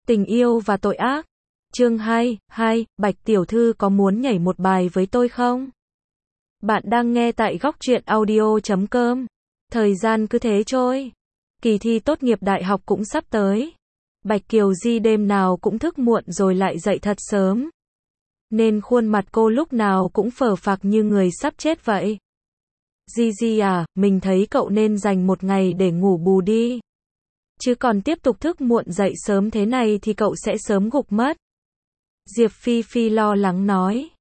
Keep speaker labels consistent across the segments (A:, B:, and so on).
A: Tình yêu và tội ác. Chương 2, Bạch tiểu thư có muốn nhảy một bài với tôi không? Bạn đang nghe tại góc truyện audio.com. Thời gian cứ thế trôi. Kỳ thi tốt nghiệp đại học cũng sắp tới. Bạch Kiều Di đêm nào cũng thức muộn rồi lại dậy thật sớm. Nên khuôn mặt cô lúc nào cũng phờ phạc như người sắp chết vậy. Di à, mình thấy cậu nên dành một ngày để ngủ bù đi. Chứ còn tiếp tục thức muộn dậy sớm thế này thì cậu sẽ sớm gục mất. Diệp Phi Phi lo lắng nói.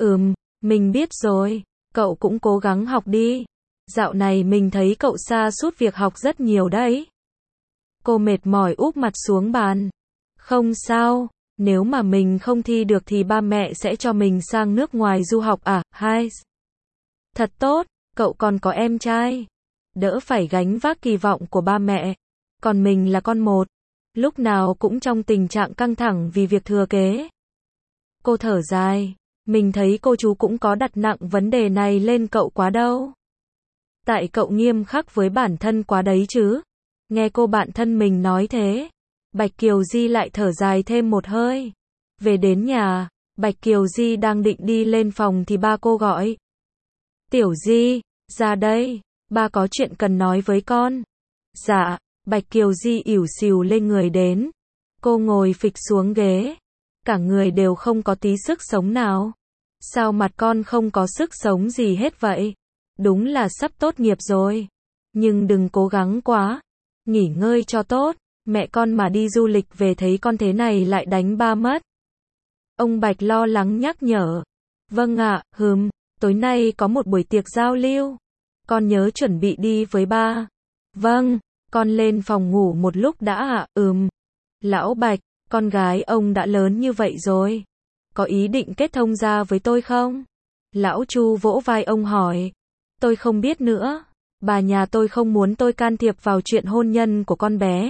A: Mình biết rồi, cậu cũng cố gắng học đi. Dạo này mình thấy cậu sa sút việc học rất nhiều đấy. Cô mệt mỏi úp mặt xuống bàn. Không sao, nếu mà mình không thi được thì ba mẹ sẽ cho mình sang nước ngoài du học à, hai. Thật tốt, cậu còn có em trai. Đỡ phải gánh vác kỳ vọng của ba mẹ. Còn mình là con một, lúc nào cũng trong tình trạng căng thẳng vì việc thừa kế. Cô thở dài, mình thấy cô chú cũng có đặt nặng vấn đề này lên cậu quá đâu. Tại cậu nghiêm khắc với bản thân quá đấy chứ. Nghe cô bạn thân mình nói thế, Bạch Kiều Di lại thở dài thêm một hơi. Về đến nhà, Bạch Kiều Di đang định đi lên phòng thì ba cô gọi. Tiểu Di, ra đây, ba có chuyện cần nói với con. Dạ. Bạch Kiều Di ỉu xìu lên người đến. Cô ngồi phịch xuống ghế. Cả người đều không có tí sức sống nào. Sao mặt con không có sức sống gì hết vậy? Đúng là sắp tốt nghiệp rồi. Nhưng đừng cố gắng quá. Nghỉ ngơi cho tốt. Mẹ con mà đi du lịch về thấy con thế này lại đánh ba mất. Ông Bạch lo lắng nhắc nhở. Vâng ạ, tối nay có một buổi tiệc giao lưu. Con nhớ chuẩn bị đi với ba. Vâng. Con lên phòng ngủ một lúc đã ạ, Lão Bạch, con gái ông đã lớn như vậy rồi. Có ý định kết thông gia với tôi không? Lão Chu vỗ vai ông hỏi. Tôi không biết nữa. Bà nhà tôi không muốn tôi can thiệp vào chuyện hôn nhân của con bé.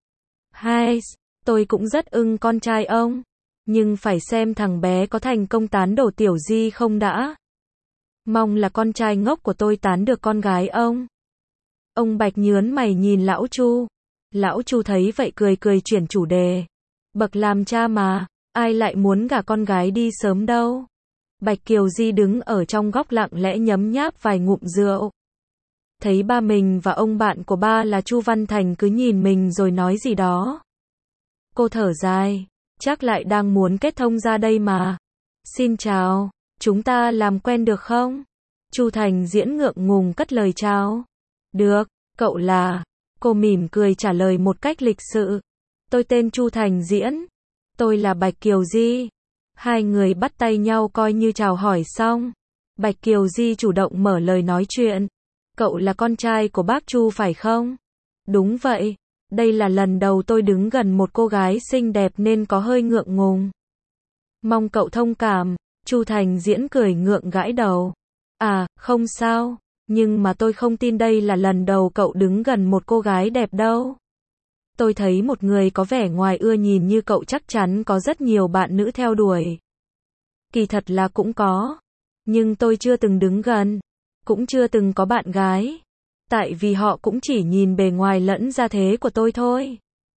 A: Hai, tôi cũng rất ưng con trai ông. Nhưng phải xem thằng bé có thành công tán đổ Tiểu Di không đã. Mong là con trai ngốc của tôi tán được con gái ông. Ông Bạch nhớn mày nhìn Lão Chu. Lão Chu thấy vậy cười cười chuyển chủ đề. Bậc làm cha mà, ai lại muốn gả con gái đi sớm đâu. Bạch Kiều Di đứng ở trong góc lặng lẽ nhấm nháp vài ngụm rượu. Thấy ba mình và ông bạn của ba là Chu Văn Thành cứ nhìn mình rồi nói gì đó. Cô thở dài, chắc lại đang muốn kết thông ra đây mà. Xin chào, chúng ta làm quen được không? Chu Thành Diễn ngượng ngùng cất lời chào. Được, cậu là? Cô mỉm cười trả lời một cách lịch sự. Tôi tên Chu Thành Diễn. Tôi là Bạch Kiều Di. Hai người bắt tay nhau coi như chào hỏi xong. Bạch Kiều Di chủ động mở lời nói chuyện. Cậu là con trai của bác Chu phải không? Đúng vậy. Đây là lần đầu tôi đứng gần một cô gái xinh đẹp nên có hơi ngượng ngùng. Mong cậu thông cảm. Chu Thành Diễn cười ngượng gãi đầu. À, không sao. Nhưng mà tôi không tin đây là lần đầu cậu đứng gần một cô gái đẹp đâu. Tôi thấy một người có vẻ ngoài ưa nhìn như cậu chắc chắn có rất nhiều bạn nữ theo đuổi. Kỳ thật là cũng có. Nhưng tôi chưa từng đứng gần. Cũng chưa từng có bạn gái. Tại vì họ cũng chỉ nhìn bề ngoài lẫn gia thế của tôi thôi.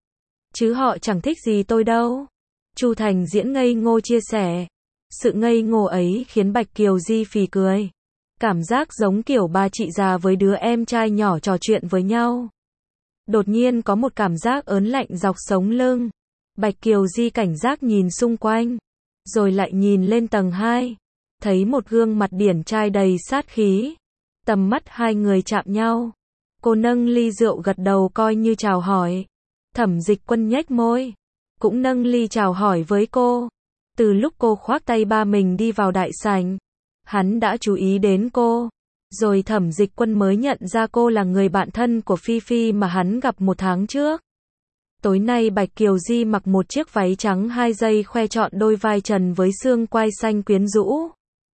A: Chứ họ chẳng thích gì tôi đâu. Chu Thành Diễn ngây ngô chia sẻ. Sự ngây ngô ấy khiến Bạch Kiều Di phì cười. Cảm giác giống kiểu ba chị già với đứa em trai nhỏ trò chuyện với nhau. Đột nhiên có một cảm giác ớn lạnh dọc sống lưng. Bạch Kiều Di cảnh giác nhìn xung quanh. Rồi lại nhìn lên tầng 2. Thấy một gương mặt điển trai đầy sát khí. Tầm mắt hai người chạm nhau. Cô nâng ly rượu gật đầu coi như chào hỏi. Thẩm Dịch Quân nhếch môi. Cũng nâng ly chào hỏi với cô. Từ lúc cô khoác tay ba mình đi vào đại sảnh. Hắn đã chú ý đến cô. Rồi Thẩm Dịch Quân mới nhận ra cô là người bạn thân của Phi Phi mà hắn gặp một tháng trước. Tối nay Bạch Kiều Di mặc một chiếc váy trắng 2 dây khoe trọn đôi vai trần với xương quai xanh quyến rũ.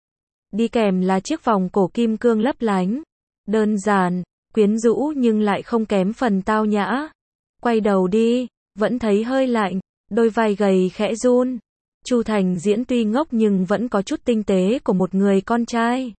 A: Đi kèm là chiếc vòng cổ kim cương lấp lánh. Đơn giản, quyến rũ nhưng lại không kém phần tao nhã. Quay đầu đi, vẫn thấy hơi lạnh, đôi vai gầy khẽ run. Chu Thành Diễn tuy ngốc nhưng vẫn có chút tinh tế của một người con trai.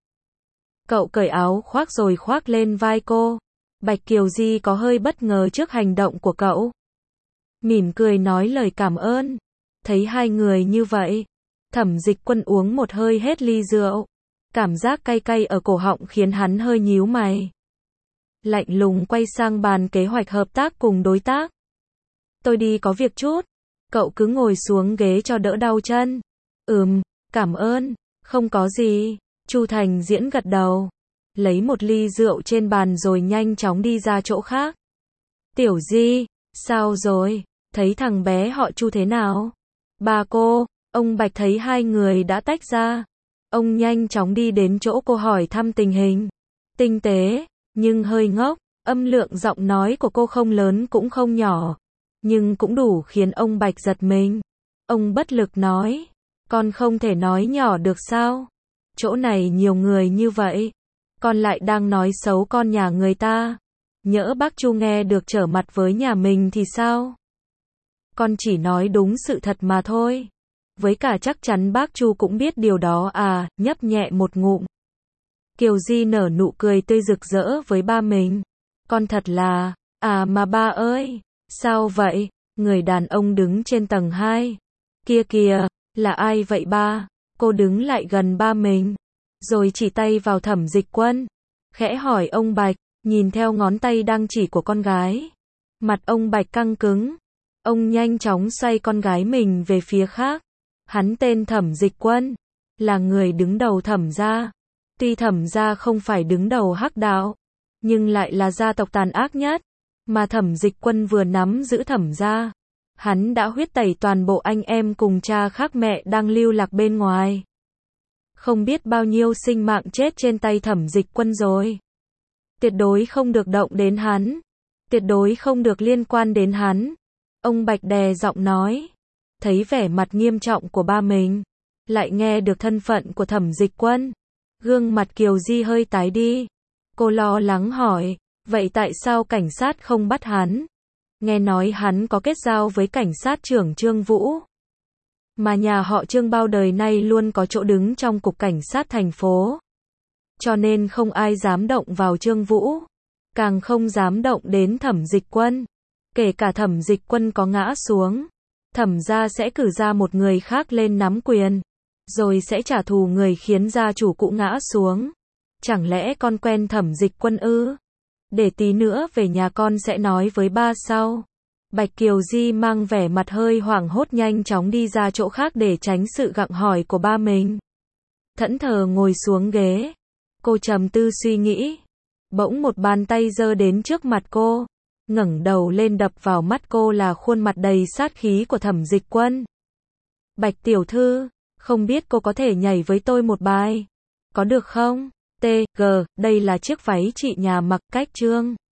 A: Cậu cởi áo khoác rồi khoác lên vai cô. Bạch Kiều Di có hơi bất ngờ trước hành động của cậu. mỉm cười nói lời cảm ơn. Thấy hai người như vậy, Thẩm Dịch Quân uống một hơi hết ly rượu. Cảm giác cay cay ở cổ họng khiến hắn hơi nhíu mày. Lạnh lùng quay sang bàn kế hoạch hợp tác cùng đối tác. Tôi đi có việc chút. Cậu cứ ngồi xuống ghế cho đỡ đau chân. Cảm ơn. Không có gì. Chu Thành Diễn gật đầu. Lấy một ly rượu trên bàn rồi nhanh chóng đi ra chỗ khác. Tiểu Di, sao rồi? Thấy thằng bé họ Chu thế nào? Bà cô, ông Bạch thấy hai người đã tách ra. Ông nhanh chóng đi đến chỗ cô hỏi thăm tình hình. Tinh tế, nhưng hơi ngốc, âm lượng giọng nói của cô không lớn cũng không nhỏ. Nhưng cũng đủ khiến ông Bạch giật mình. Ông bất lực nói, con không thể nói nhỏ được sao? Chỗ này nhiều người như vậy. Con lại đang nói xấu con nhà người ta. Nhỡ bác Chu nghe được trở mặt với nhà mình thì sao? Con chỉ nói đúng sự thật mà thôi. Với cả chắc chắn bác Chu cũng biết điều đó à, nhấp nhẹ một ngụm. Kiều Di nở nụ cười tươi rực rỡ với ba mình. Con thật là, à mà ba ơi, sao vậy? Người đàn ông đứng trên tầng 2. Kia kìa, là ai vậy ba? Cô đứng lại gần ba mình, rồi chỉ tay vào Thẩm Dịch Quân. Khẽ hỏi ông Bạch, nhìn theo ngón tay đang chỉ của con gái. Mặt ông Bạch căng cứng. Ông nhanh chóng xoay con gái mình về phía khác. Hắn tên Thẩm Dịch Quân, là người đứng đầu Thẩm gia. Tuy Thẩm gia không phải đứng đầu hắc đạo, nhưng lại là gia tộc tàn ác nhất. Mà Thẩm Dịch Quân vừa nắm giữ Thẩm gia, hắn đã huyết tẩy toàn bộ anh em cùng cha khác mẹ đang lưu lạc bên ngoài. Không biết bao nhiêu sinh mạng chết trên tay Thẩm Dịch Quân rồi. Tuyệt đối không được động đến hắn. Tuyệt đối không được liên quan đến hắn. Ông Bạch đè giọng nói. Thấy vẻ mặt nghiêm trọng của ba mình, lại nghe được thân phận của Thẩm Dịch Quân. Gương mặt Kiều Di hơi tái đi. Cô lo lắng hỏi, vậy tại sao cảnh sát không bắt hắn? Nghe nói hắn có kết giao với cảnh sát trưởng Trương Vũ. Mà nhà họ Trương bao đời nay luôn có chỗ đứng trong cục cảnh sát thành phố. Cho nên không ai dám động vào Trương Vũ. Càng không dám động đến Thẩm Dịch Quân. Kể cả Thẩm Dịch Quân có ngã xuống, Thẩm gia sẽ cử ra một người khác lên nắm quyền. Rồi sẽ trả thù người khiến gia chủ cũ ngã xuống. Chẳng lẽ con quen Thẩm Dịch Quân ư? Để tí nữa về nhà con sẽ nói với ba sau. Bạch Kiều Di mang vẻ mặt hơi hoảng hốt nhanh chóng đi ra chỗ khác để tránh sự gặng hỏi của ba mình. Thẫn thờ ngồi xuống ghế. Cô trầm tư suy nghĩ. Bỗng một bàn tay giơ đến trước mặt cô. Ngẩng đầu lên đập vào mắt cô là khuôn mặt đầy sát khí của Thẩm Dịch Quân. Bạch tiểu thư, không biết cô có thể nhảy với tôi một bài. Có được không? T.G. Đây là chiếc váy chị nhà mặc cách Trương